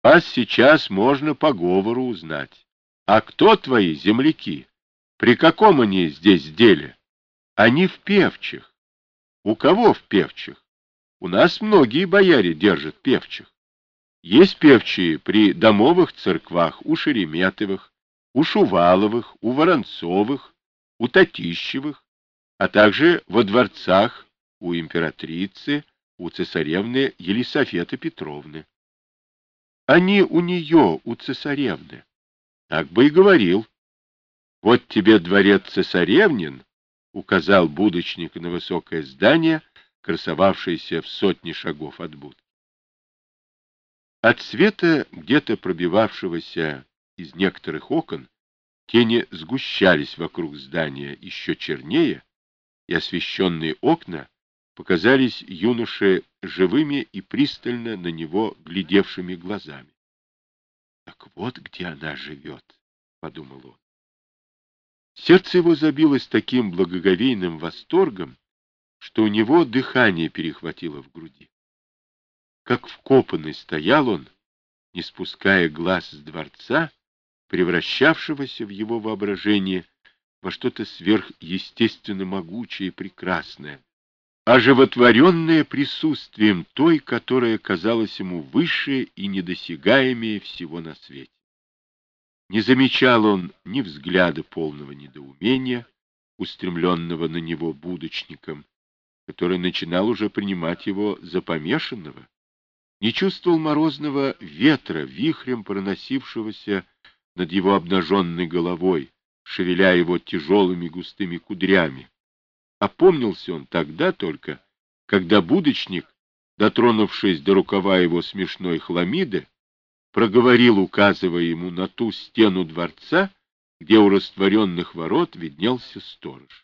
Вас сейчас можно по говору узнать. А кто твои земляки? При каком они здесь деле? Они в певчих. У кого в певчих? У нас многие бояре держат певчих. Есть певчие при домовых церквах у Шереметовых, у Шуваловых, у Воронцовых, у Татищевых, а также во дворцах у императрицы, у цесаревны Елисаветы Петровны. Они у нее, у цесаревны. Так бы и говорил. Вот тебе дворец цесаревнин, указал будочник на высокое здание, красовавшееся в сотне шагов от будки. От света, где-то пробивавшегося из некоторых окон, тени сгущались вокруг здания еще чернее, и освещенные окна показались юноше живыми и пристально на него глядевшими глазами. «Так вот где она живет», — подумал он. Сердце его забилось таким благоговейным восторгом, что у него дыхание перехватило в груди. Как вкопанный стоял он, не спуская глаз с дворца, превращавшегося в его воображение во что-то сверхъестественно могучее и прекрасное, оживотворенное присутствием той, которая казалась ему выше и недосягаемее всего на свете. Не замечал он ни взгляда полного недоумения, устремленного на него будочником, который начинал уже принимать его за помешанного, не чувствовал морозного ветра, вихрем проносившегося над его обнаженной головой, шевеля его тяжелыми густыми кудрями. Опомнился он тогда только, когда будочник, дотронувшись до рукава его смешной хламиды, проговорил, указывая ему на ту стену дворца, где у растворенных ворот виднелся сторож.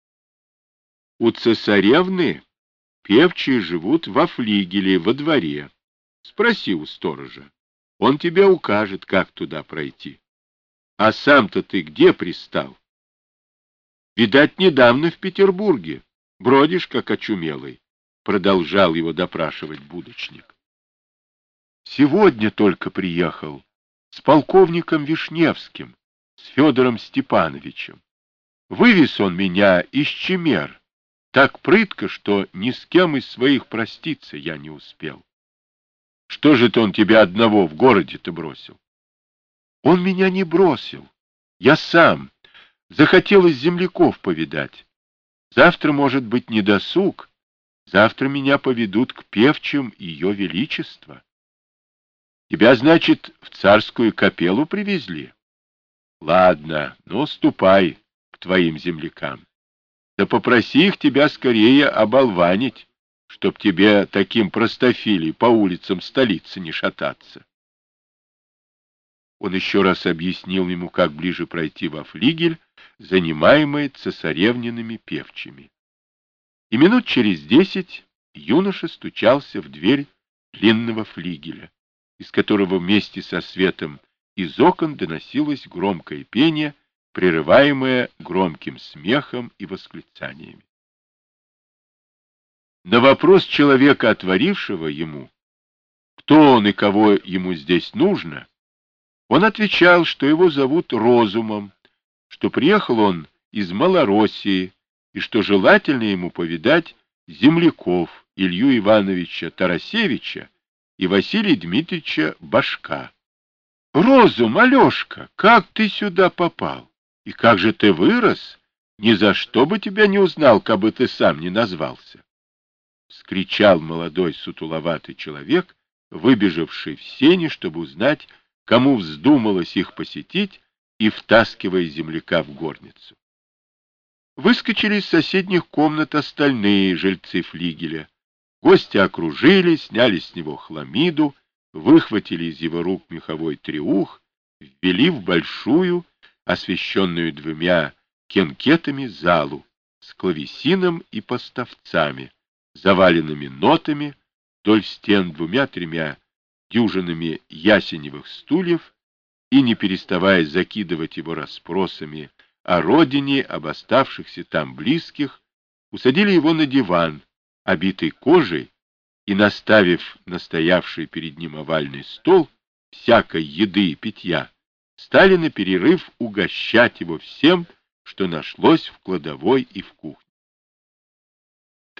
У цесаревны певчие живут во флигеле, во дворе. Спроси у сторожа, он тебе укажет, как туда пройти. А сам-то ты где пристал? Видать, недавно в Петербурге. Бродишь, как очумелый, продолжал его допрашивать будочник. Сегодня только приехал с полковником Вишневским, с Федором Степановичем. Вывез он меня из Чемер, так прытко, что ни с кем из своих проститься я не успел. Что же это он тебя одного в городе-то бросил? Он меня не бросил. Я сам. Захотелось земляков повидать. Завтра, может быть, не досуг. Завтра меня поведут к певчим Ее Величества. Тебя, значит, в царскую капеллу привезли? Ладно, ну, ступай к твоим землякам. Да попроси их тебя скорее оболванить, чтоб тебе таким простофилей по улицам столицы не шататься. Он еще раз объяснил ему, как ближе пройти во флигель, занимаемый цесаревниными певчими. И минут через 10 юноша стучался в дверь длинного флигеля, из которого вместе со светом из окон доносилось громкое пение, прерываемое громким смехом и восклицаниями. На вопрос человека, отворившего ему, кто он и кого ему здесь нужно, он отвечал, что его зовут Розумом, что приехал он из Малороссии и что желательно ему повидать земляков Илью Ивановича Тарасевича и Василия Дмитриевича Башка. «Розум, Алешка, как ты сюда попал? И как же ты вырос? Ни за что бы тебя не узнал, кабы ты сам не назвался!» — вскричал молодой сутуловатый человек, выбежавший в сени, чтобы узнать, кому вздумалось их посетить, и втаскивая земляка в горницу. Выскочили из соседних комнат остальные жильцы флигеля. Гости окружили, сняли с него хламиду, выхватили из его рук меховой треух, ввели в большую, освещенную двумя кенкетами, залу с клавесином и поставцами, заваленными нотами, вдоль стен двумя-тремя дюжинами ясеневых стульев, и, не переставая закидывать его расспросами о родине, об оставшихся там близких, усадили его на диван, обитый кожей, и, наставив на стоявший перед ним овальный стол, всякой еды и питья, стали на перерыв угощать его всем, что нашлось в кладовой и в кухне.